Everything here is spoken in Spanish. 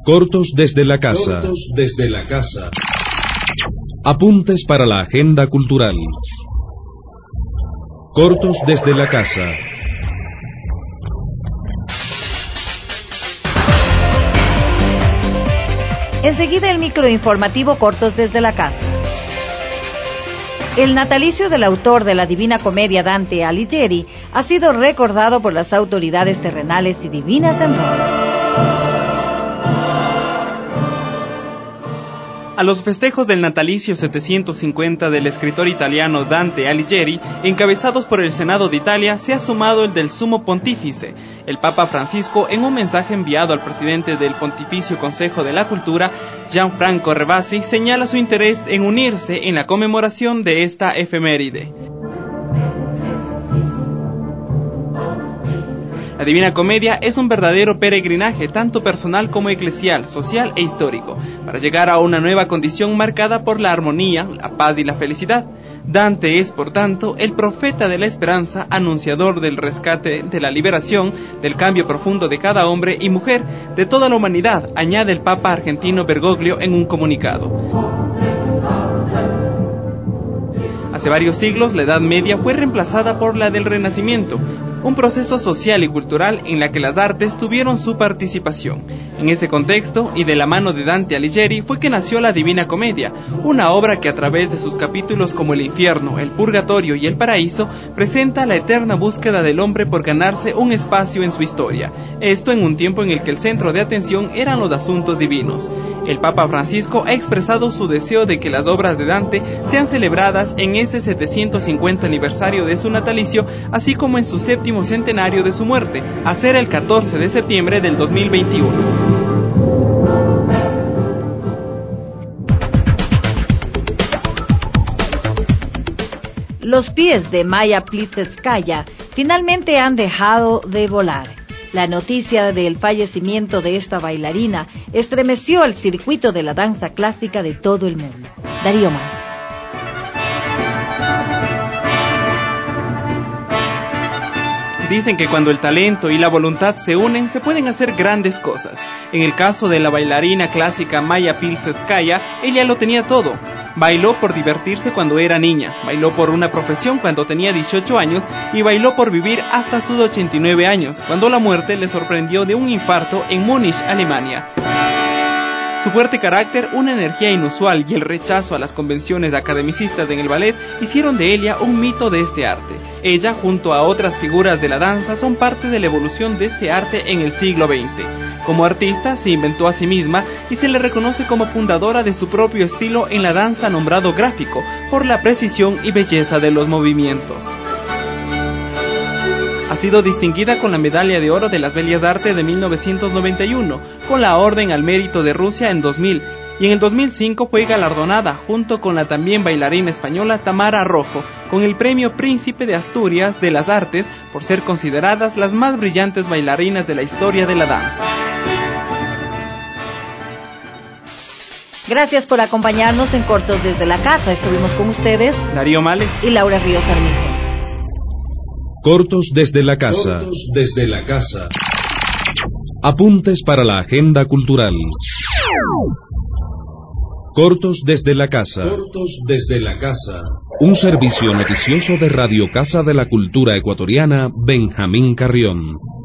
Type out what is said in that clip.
Cortos desde la casa. Cortos desde la casa. Apuntes para la agenda cultural. Cortos desde la casa. Enseguida el microinformativo Cortos desde la casa. El natalicio del autor de la Divina Comedia, Dante Alighieri, ha sido recordado por las autoridades terrenales y divinas en Roma. A los festejos del natalicio 750 del escritor italiano Dante Alighieri, encabezados por el Senado de Italia, se ha sumado el del Sumo Pontífice. El Papa Francisco, en un mensaje enviado al presidente del Pontificio Consejo de la Cultura, Gianfranco Rebasi, señala su interés en unirse en la conmemoración de esta efeméride. La Divina Comedia es un verdadero peregrinaje, tanto personal como eclesial, social e histórico, para llegar a una nueva condición marcada por la armonía, la paz y la felicidad. Dante es, por tanto, el profeta de la esperanza, anunciador del rescate, de la liberación, del cambio profundo de cada hombre y mujer, de toda la humanidad, añade el Papa argentino Bergoglio en un comunicado. Hace varios siglos, la Edad Media fue reemplazada por la del Renacimiento, un proceso social y cultural en la que las artes tuvieron su participación. En ese contexto, y de la mano de Dante Alighieri, fue que nació la Divina Comedia, una obra que a través de sus capítulos como el infierno, el purgatorio y el paraíso, presenta la eterna búsqueda del hombre por ganarse un espacio en su historia. Esto en un tiempo en el que el centro de atención eran los asuntos divinos. El Papa Francisco ha expresado su deseo de que las obras de Dante sean celebradas en ese 750 aniversario de su natalicio, así como en su séptimo centenario de su muerte, a ser el 14 de septiembre del 2021. Los pies de Maya Plisetskaya finalmente han dejado de volar. La noticia del fallecimiento de esta bailarina estremeció el circuito de la danza clásica de todo el mundo. Darío Más. Dicen que cuando el talento y la voluntad se unen, se pueden hacer grandes cosas. En el caso de la bailarina clásica Maya Plisetskaya, ella lo tenía todo. Bailó por divertirse cuando era niña, bailó por una profesión cuando tenía 18 años y bailó por vivir hasta sus 89 años, cuando la muerte le sorprendió de un infarto en Múnich, Alemania. Su fuerte carácter, una energía inusual y el rechazo a las convenciones academicistas en el ballet hicieron de ella un mito de este arte. Ella, junto a otras figuras de la danza, son parte de la evolución de este arte en el siglo XX. Como artista, se inventó a sí misma y se le reconoce como fundadora de su propio estilo en la danza nombrado gráfico, por la precisión y belleza de los movimientos. Ha sido distinguida con la Medalla de Oro de las Bellas Artes de 1991, con la Orden al Mérito de Rusia en 2000, y en el 2005 fue galardonada, junto con la también bailarina española Tamara Rojo, con el Premio Príncipe de Asturias de las Artes, por ser consideradas las más brillantes bailarinas de la historia de la danza. Gracias por acompañarnos en Cortos desde la casa. Estuvimos con ustedes Darío Males y Laura Ríos Armijos. Cortos desde la casa. Cortos desde la casa. Apuntes para la agenda cultural. Cortos desde la casa. Cortos desde la casa. Un servicio noticioso de Radio Casa de la Cultura Ecuatoriana, Benjamín Carrión.